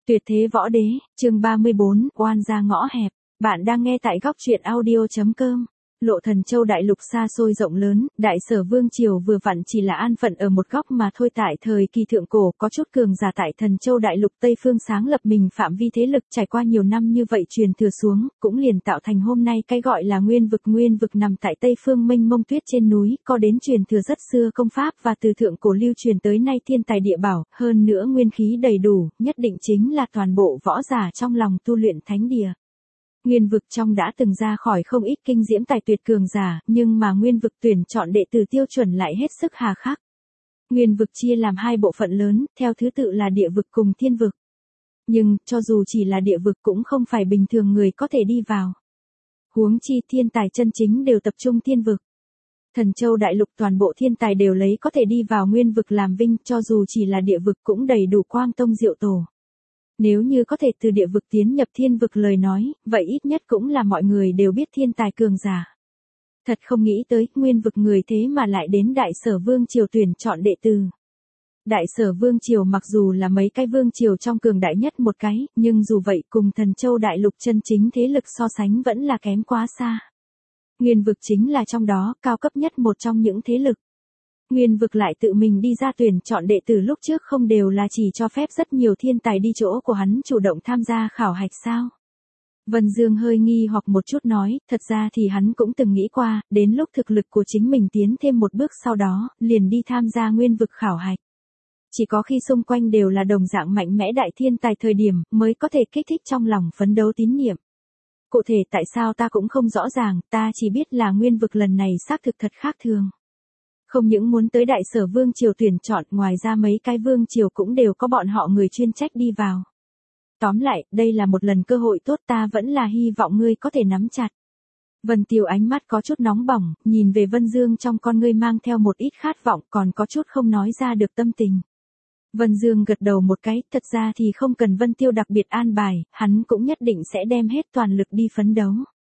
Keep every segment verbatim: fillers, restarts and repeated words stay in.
Tuyệt thế võ đế, chương ba mươi bốn, oan gia ngõ hẹp. Bạn đang nghe tại góc truyện audio chấm com. Lộ Thần Châu đại lục xa xôi rộng lớn, đại sở vương triều vừa vặn chỉ là an phận ở một góc mà thôi. Tại thời kỳ thượng cổ có chút cường giả tại Thần Châu đại lục Tây phương sáng lập mình phạm vi thế lực, trải qua nhiều năm như vậy truyền thừa xuống, cũng liền tạo thành hôm nay cái gọi là Nguyên vực. Nguyên vực nằm tại Tây phương mênh mông tuyết trên núi, có đến truyền thừa rất xưa công pháp và từ thượng cổ lưu truyền tới nay thiên tài địa bảo, hơn nữa nguyên khí đầy đủ, nhất định chính là toàn bộ võ giả trong lòng tu luyện thánh địa. Nguyên vực trong đã từng ra khỏi không ít kinh diễm tài tuyệt cường giả, nhưng mà nguyên vực tuyển chọn đệ tử tiêu chuẩn lại hết sức hà khắc. Nguyên vực chia làm hai bộ phận lớn, theo thứ tự là địa vực cùng thiên vực. Nhưng, cho dù chỉ là địa vực cũng không phải bình thường người có thể đi vào. Huống chi thiên tài chân chính đều tập trung thiên vực. Thần Châu đại lục toàn bộ thiên tài đều lấy có thể đi vào nguyên vực làm vinh, cho dù chỉ là địa vực cũng đầy đủ quang tông diệu tổ. Nếu như có thể từ địa vực tiến nhập thiên vực lời nói, vậy ít nhất cũng là mọi người đều biết thiên tài cường giả. Thật không nghĩ tới, nguyên vực người thế mà lại đến đại sở vương triều tuyển chọn đệ tử. Đại sở vương triều mặc dù là mấy cái vương triều trong cường đại nhất một cái, nhưng dù vậy cùng Thần Châu đại lục chân chính thế lực so sánh vẫn là kém quá xa. Nguyên vực chính là trong đó cao cấp nhất một trong những thế lực. Nguyên vực lại tự mình đi ra tuyển chọn đệ tử, lúc trước không đều là chỉ cho phép rất nhiều thiên tài đi chỗ của hắn chủ động tham gia khảo hạch sao? Vân Dương hơi nghi hoặc một chút nói, thật ra thì hắn cũng từng nghĩ qua, đến lúc thực lực của chính mình tiến thêm một bước sau đó, liền đi tham gia nguyên vực khảo hạch. Chỉ có khi xung quanh đều là đồng dạng mạnh mẽ đại thiên tài thời điểm, mới có thể kích thích trong lòng phấn đấu tín niệm. Cụ thể tại sao ta cũng không rõ ràng, ta chỉ biết là nguyên vực lần này xác thực thật khác thường. Không những muốn tới đại sở vương triều tuyển chọn, ngoài ra mấy cái vương triều cũng đều có bọn họ người chuyên trách đi vào. Tóm lại, đây là một lần cơ hội tốt, ta vẫn là hy vọng ngươi có thể nắm chặt. Vân Tiêu ánh mắt có chút nóng bỏng, nhìn về Vân Dương trong con ngươi mang theo một ít khát vọng, còn có chút không nói ra được tâm tình. Vân Dương gật đầu một cái, thật ra thì không cần Vân Tiêu đặc biệt an bài, hắn cũng nhất định sẽ đem hết toàn lực đi phấn đấu.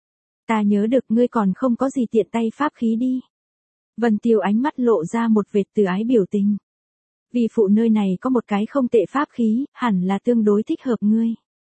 Ta nhớ được ngươi còn không có gì tiện tay pháp khí đi. Vân Tiêu ánh mắt lộ ra một vệt từ ái biểu tình. Vì phụ nơi này có một cái không tệ pháp khí, hẳn là tương đối thích hợp ngươi.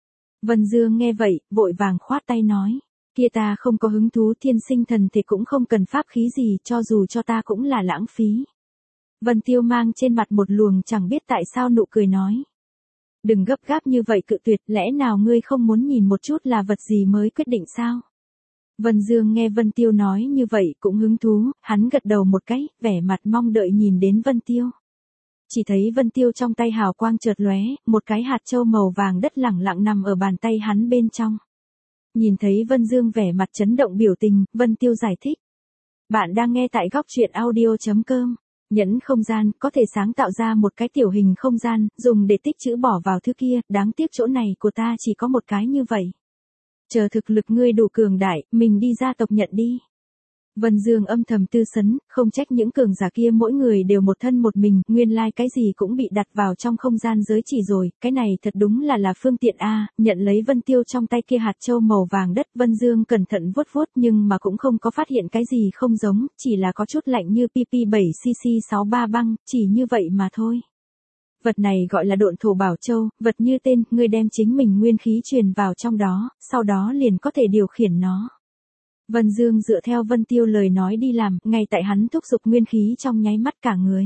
Vân Dương nghe vậy, vội vàng khoát tay nói. Kia ta không có hứng thú, thiên sinh thần thể cũng không cần pháp khí gì, cho dù cho ta cũng là lãng phí. Vân Tiêu mang trên mặt một luồng chẳng biết tại sao nụ cười nói. Đừng gấp gáp như vậy cự tuyệt, lẽ nào ngươi không muốn nhìn một chút là vật gì mới quyết định sao? Vân Dương nghe Vân Tiêu nói như vậy cũng hứng thú, hắn gật đầu một cái, vẻ mặt mong đợi nhìn đến Vân Tiêu. Chỉ thấy Vân Tiêu trong tay hào quang chợt lóe, một cái hạt châu màu vàng đất lẳng lặng nằm ở bàn tay hắn bên trong. Nhìn thấy Vân Dương vẻ mặt chấn động biểu tình, Vân Tiêu giải thích. Bạn đang nghe tại góc truyện audio chấm com. Nhẫn không gian, có thể sáng tạo ra một cái tiểu hình không gian, dùng để tích trữ bỏ vào thứ kia, đáng tiếc chỗ này của ta chỉ có một cái như vậy. Chờ thực lực ngươi đủ cường đại, mình đi gia tộc nhận đi. Vân Dương âm thầm tư sấn, không trách những cường giả kia mỗi người đều một thân một mình, nguyên lai like cái gì cũng bị đặt vào trong không gian giới chỉ rồi, cái này thật đúng là là phương tiện a. Nhận lấy Vân Tiêu trong tay kia hạt châu màu vàng đất, Vân Dương cẩn thận vuốt vuốt nhưng mà cũng không có phát hiện cái gì không giống, chỉ là có chút lạnh như pê pê bảy xê xê sáu ba băng, chỉ như vậy mà thôi. Vật này gọi là độn thổ bảo châu, vật như tên, ngươi đem chính mình nguyên khí truyền vào trong đó, sau đó liền có thể điều khiển nó. Vân Dương dựa theo Vân Tiêu lời nói đi làm, ngay tại hắn thúc giục nguyên khí trong nháy mắt cả người.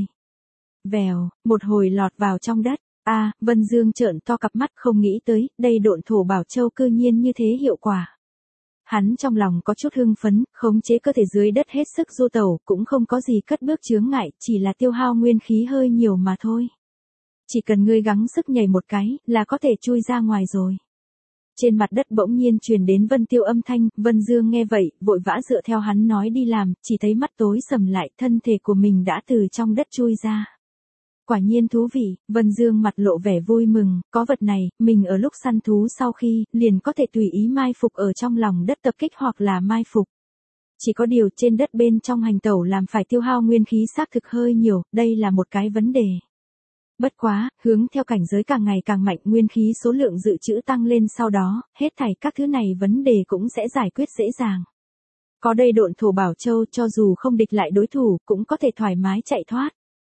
Vèo, một hồi lọt vào trong đất, a à, Vân Dương trợn to cặp mắt không nghĩ tới, đây độn thổ bảo châu cư nhiên như thế hiệu quả. Hắn trong lòng có chút hưng phấn, khống chế cơ thể dưới đất hết sức du tẩu, cũng không có gì cất bước chướng ngại, chỉ là tiêu hao nguyên khí hơi nhiều mà thôi. Chỉ cần ngươi gắng sức nhảy một cái, là có thể chui ra ngoài rồi. Trên mặt đất bỗng nhiên truyền đến Vân Tiêu âm thanh, Vân Dương nghe vậy, vội vã dựa theo hắn nói đi làm, chỉ thấy mắt tối sầm lại, thân thể của mình đã từ trong đất chui ra. Quả nhiên thú vị, Vân Dương mặt lộ vẻ vui mừng, có vật này, mình ở lúc săn thú sau khi, liền có thể tùy ý mai phục ở trong lòng đất tập kích hoặc là mai phục. Chỉ có điều trên đất bên trong hành tẩu làm phải tiêu hao nguyên khí xác thực hơi nhiều, đây là một cái vấn đề. Bất quá, hướng theo cảnh giới càng ngày càng mạnh, nguyên khí số lượng dự trữ tăng lên sau đó, hết thảy các thứ này vấn đề cũng sẽ giải quyết dễ dàng. Có đây độn thổ bảo châu, cho dù không địch lại đối thủ, cũng có thể thoải mái chạy thoát.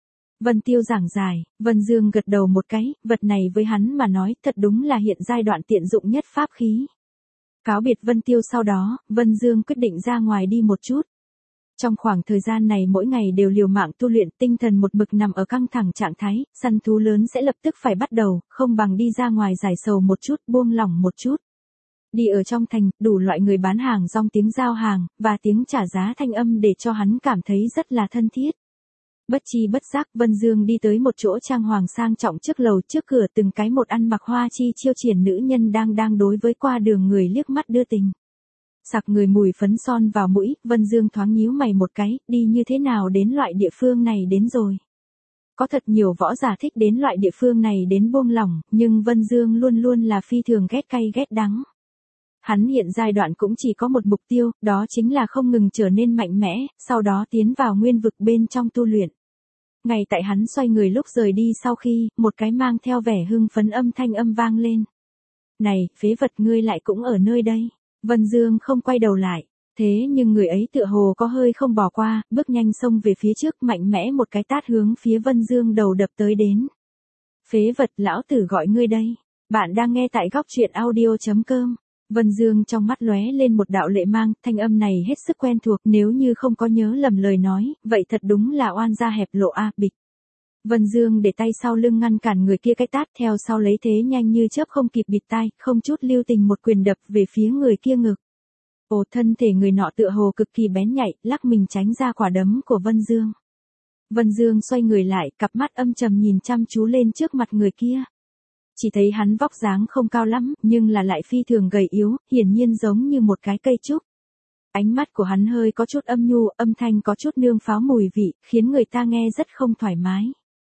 Vân Tiêu giảng giải, Vân Dương gật đầu một cái, vật này với hắn mà nói thật đúng là hiện giai đoạn tiện dụng nhất pháp khí. Cáo biệt Vân Tiêu sau đó, Vân Dương quyết định ra ngoài đi một chút. Trong khoảng thời gian này mỗi ngày đều liều mạng tu luyện, tinh thần một mực nằm ở căng thẳng trạng thái, săn thú lớn sẽ lập tức phải bắt đầu, không bằng đi ra ngoài giải sầu một chút, buông lỏng một chút. Đi ở trong thành, đủ loại người bán hàng rong tiếng giao hàng, và tiếng trả giá thanh âm để cho hắn cảm thấy rất là thân thiết. Bất chi bất giác, Vân Dương đi tới một chỗ trang hoàng sang trọng trước lầu, trước cửa từng cái một ăn mặc hoa chi chiêu triển nữ nhân đang đang đối với qua đường người liếc mắt đưa tình. Sặc người mùi phấn son vào mũi, Vân Dương thoáng nhíu mày một cái, đi như thế nào đến loại địa phương này đến rồi. Có thật nhiều võ giả thích đến loại địa phương này đến buông lỏng, nhưng Vân Dương luôn luôn là phi thường ghét cay ghét đắng. Hắn hiện giai đoạn cũng chỉ có một mục tiêu, đó chính là không ngừng trở nên mạnh mẽ, sau đó tiến vào nguyên vực bên trong tu luyện. Ngay tại hắn xoay người lúc rời đi sau khi, một cái mang theo vẻ hưng phấn âm thanh âm vang lên. Này, phế vật ngươi lại cũng ở nơi đây. Vân Dương không quay đầu lại, thế nhưng người ấy tựa hồ có hơi không bỏ qua, bước nhanh xông về phía trước mạnh mẽ một cái tát hướng phía Vân Dương đầu đập tới đến. Phế vật, lão tử gọi ngươi đây. Bạn đang nghe tại góc truyện audio chấm com. Vân Dương trong mắt lóe lên một đạo lệ mang, thanh âm này hết sức quen thuộc, nếu như không có nhớ lầm lời nói, vậy thật đúng là oan gia hẹp lộ a, bịch. Vân Dương để tay sau lưng ngăn cản người kia cái tát, theo sau lấy thế nhanh như chớp không kịp bịt tai, không chút lưu tình một quyền đập về phía người kia ngực. Ồ, thân thể người nọ tựa hồ cực kỳ bén nhạy, lắc mình tránh ra quả đấm của Vân Dương. Vân Dương xoay người lại, cặp mắt âm trầm nhìn chăm chú lên trước mặt người kia. Chỉ thấy hắn vóc dáng không cao lắm, nhưng là lại phi thường gầy yếu, hiển nhiên giống như một cái cây trúc. Ánh mắt của hắn hơi có chút âm nhu, âm thanh có chút nương pháo mùi vị, khiến người ta nghe rất không thoải mái.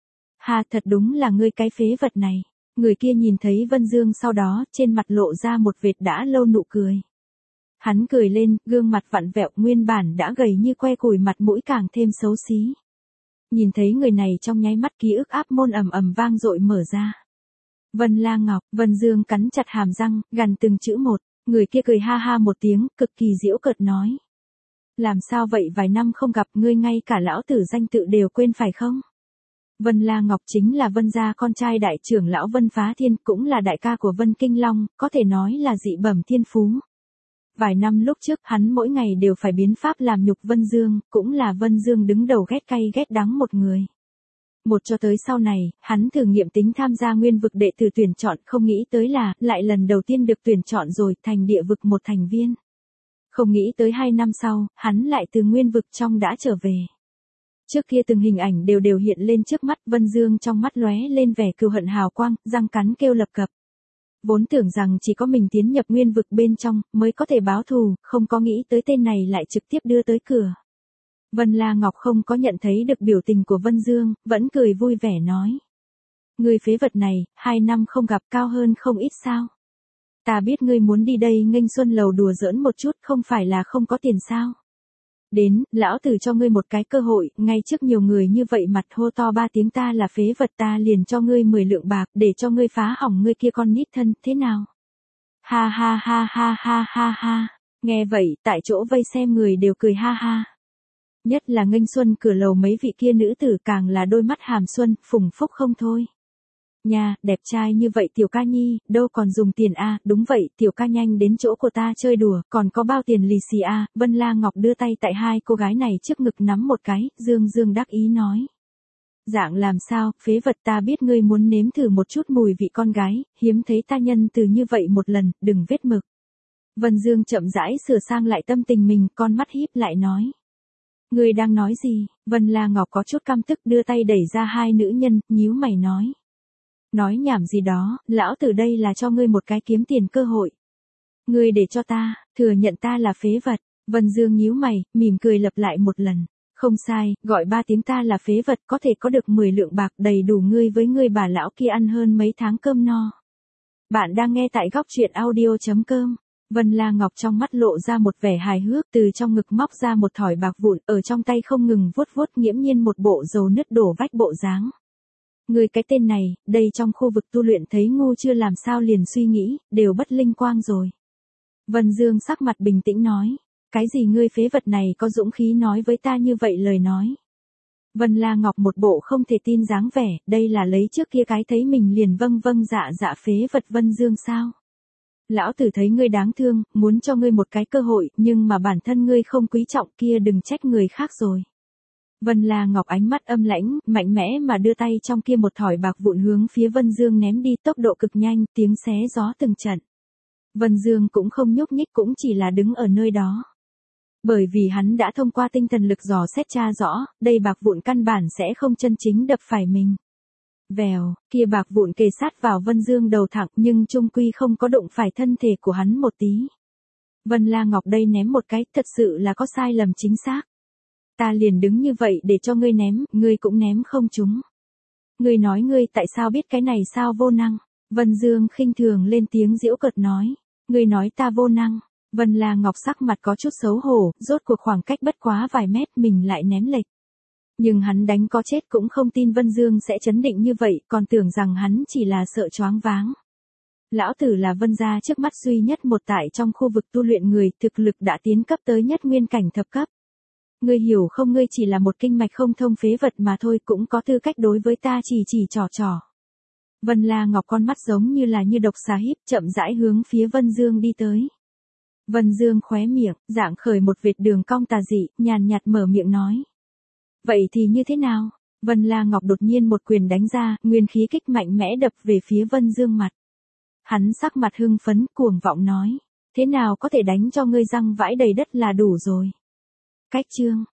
Ha, thật đúng là ngươi cái phế vật này. Người kia nhìn thấy Vân Dương sau đó, trên mặt lộ ra một vệt đã lâu nụ cười. Hắn cười lên, gương mặt vặn vẹo, nguyên bản đã gầy như que củi, mặt mũi càng thêm xấu xí. Nhìn thấy người này trong nháy mắt ký ức áp môn ầm ầm vang dội mở ra. Vân La Ngọc, Vân Dương cắn chặt hàm răng, gằn từng chữ một, người kia cười ha ha một tiếng, cực kỳ giễu cợt nói. Làm sao vậy, vài năm không gặp ngươi ngay cả lão tử danh tự đều quên phải không? Vân La Ngọc chính là Vân gia con trai đại trưởng lão Vân Phá Thiên, cũng là đại ca của Vân Kinh Long, có thể nói là dị bẩm thiên phú. Vài năm lúc trước, hắn mỗi ngày đều phải biến pháp làm nhục Vân Dương, cũng là Vân Dương đứng đầu ghét cay ghét đắng một người. Một cho tới sau này, hắn thử nghiệm tính tham gia nguyên vực đệ tử tuyển chọn, không nghĩ tới là, lại lần đầu tiên được tuyển chọn rồi, thành địa vực một thành viên. Không nghĩ tới hai năm sau, hắn lại từ nguyên vực trong đã trở về. Trước kia từng hình ảnh đều đều hiện lên trước mắt, Vân Dương trong mắt lóe lên vẻ cừu hận hào quang, răng cắn kêu lập cập. Vốn tưởng rằng chỉ có mình tiến nhập nguyên vực bên trong, mới có thể báo thù, không có nghĩ tới tên này lại trực tiếp đưa tới cửa. Vân La Ngọc không có nhận thấy được biểu tình của Vân Dương, vẫn cười vui vẻ nói. Ngươi phế vật này, hai năm không gặp cao hơn không ít sao. Ta biết ngươi muốn đi đây nghênh xuân lầu đùa giỡn một chút, không phải là không có tiền sao. Đến, lão tử cho ngươi một cái cơ hội, ngay trước nhiều người như vậy mặt hô to ba tiếng ta là phế vật, ta liền cho ngươi mười lượng bạc, để cho ngươi phá hỏng ngươi kia con nít thân, thế nào? Ha ha ha ha ha ha ha, nghe vậy, tại chỗ vây xem người đều cười ha ha. Nhất là nghênh xuân cửa lầu mấy vị kia nữ tử càng là đôi mắt hàm xuân, phùng phúc không thôi. Nha, đẹp trai như vậy tiểu ca nhi, đâu còn dùng tiền a, à, đúng vậy, tiểu ca nhanh đến chỗ của ta chơi đùa, còn có bao tiền lì xì a, à. Vân La Ngọc đưa tay tại hai cô gái này trước ngực nắm một cái, dương dương đắc ý nói. Dạng làm sao, phế vật, ta biết ngươi muốn nếm thử một chút mùi vị con gái, hiếm thấy ta nhân từ như vậy một lần, đừng vết mực. Vân Dương chậm rãi sửa sang lại tâm tình mình, con mắt híp lại nói. Ngươi đang nói gì? Vân La Ngọc có chút căm tức đưa tay đẩy ra hai nữ nhân, nhíu mày nói. Nói nhảm gì đó, lão tử đây là cho ngươi một cái kiếm tiền cơ hội. Ngươi để cho ta, thừa nhận ta là phế vật. Vân Dương nhíu mày, mỉm cười lặp lại một lần. Không sai, gọi ba tiếng ta là phế vật có thể có được mười lượng bạc đầy đủ ngươi với ngươi bà lão kia ăn hơn mấy tháng cơm no. Bạn đang nghe tại góc truyện audio chấm com. Vân La Ngọc trong mắt lộ ra một vẻ hài hước, từ trong ngực móc ra một thỏi bạc vụn, ở trong tay không ngừng vuốt vuốt, nghiễm nhiên một bộ dầu nứt đổ vách bộ dáng. Người cái tên này, đây trong khu vực tu luyện thấy ngu chưa làm sao liền suy nghĩ, đều bất linh quang rồi. Vân Dương sắc mặt bình tĩnh nói, cái gì ngươi phế vật này có dũng khí nói với ta như vậy lời nói. Vân La Ngọc một bộ không thể tin dáng vẻ, đây là lấy trước kia cái thấy mình liền vâng vâng dạ dạ phế vật Vân Dương sao? Lão tử thấy ngươi đáng thương, muốn cho ngươi một cái cơ hội, nhưng mà bản thân ngươi không quý trọng kia đừng trách người khác rồi. Vân La Ngọc ánh mắt âm lãnh, mạnh mẽ mà đưa tay trong kia một thỏi bạc vụn hướng phía Vân Dương ném đi, tốc độ cực nhanh, tiếng xé gió từng trận. Vân Dương cũng không nhúc nhích, cũng chỉ là đứng ở nơi đó. Bởi vì hắn đã thông qua tinh thần lực dò xét tra rõ, đây bạc vụn căn bản sẽ không chân chính đập phải mình. Vèo, kia bạc vụn kề sát vào Vân Dương đầu thẳng nhưng trung quy không có đụng phải thân thể của hắn một tí. Vân La Ngọc đây ném một cái, thật sự là có sai lầm chính xác. Ta liền đứng như vậy để cho ngươi ném, ngươi cũng ném không trúng. Ngươi nói ngươi tại sao biết cái này sao vô năng? Vân Dương khinh thường lên tiếng giễu cợt nói. Ngươi nói ta vô năng. Vân La Ngọc sắc mặt có chút xấu hổ, rốt cuộc khoảng cách bất quá vài mét mình lại ném lệch. Nhưng hắn đánh có chết cũng không tin Vân Dương sẽ chấn định như vậy, còn tưởng rằng hắn chỉ là sợ choáng váng. Lão tử là Vân gia trước mắt duy nhất một tại trong khu vực tu luyện người, thực lực đã tiến cấp tới nhất nguyên cảnh thập cấp. Ngươi hiểu không, ngươi chỉ là một kinh mạch không thông phế vật mà thôi, cũng có tư cách đối với ta chỉ chỉ trò trò. Vân La Ngọc con mắt giống như là như độc xà híp, chậm rãi hướng phía Vân Dương đi tới. Vân Dương khóe miệng, dạng khởi một vệt đường cong tà dị, nhàn nhạt mở miệng nói. Vậy thì như thế nào? Vân La Ngọc đột nhiên một quyền đánh ra, nguyên khí kích mạnh mẽ đập về phía Vân Dương mặt. Hắn sắc mặt hưng phấn, cuồng vọng nói. Thế nào có thể đánh cho ngươi răng vãi đầy đất là đủ rồi. Cách chương.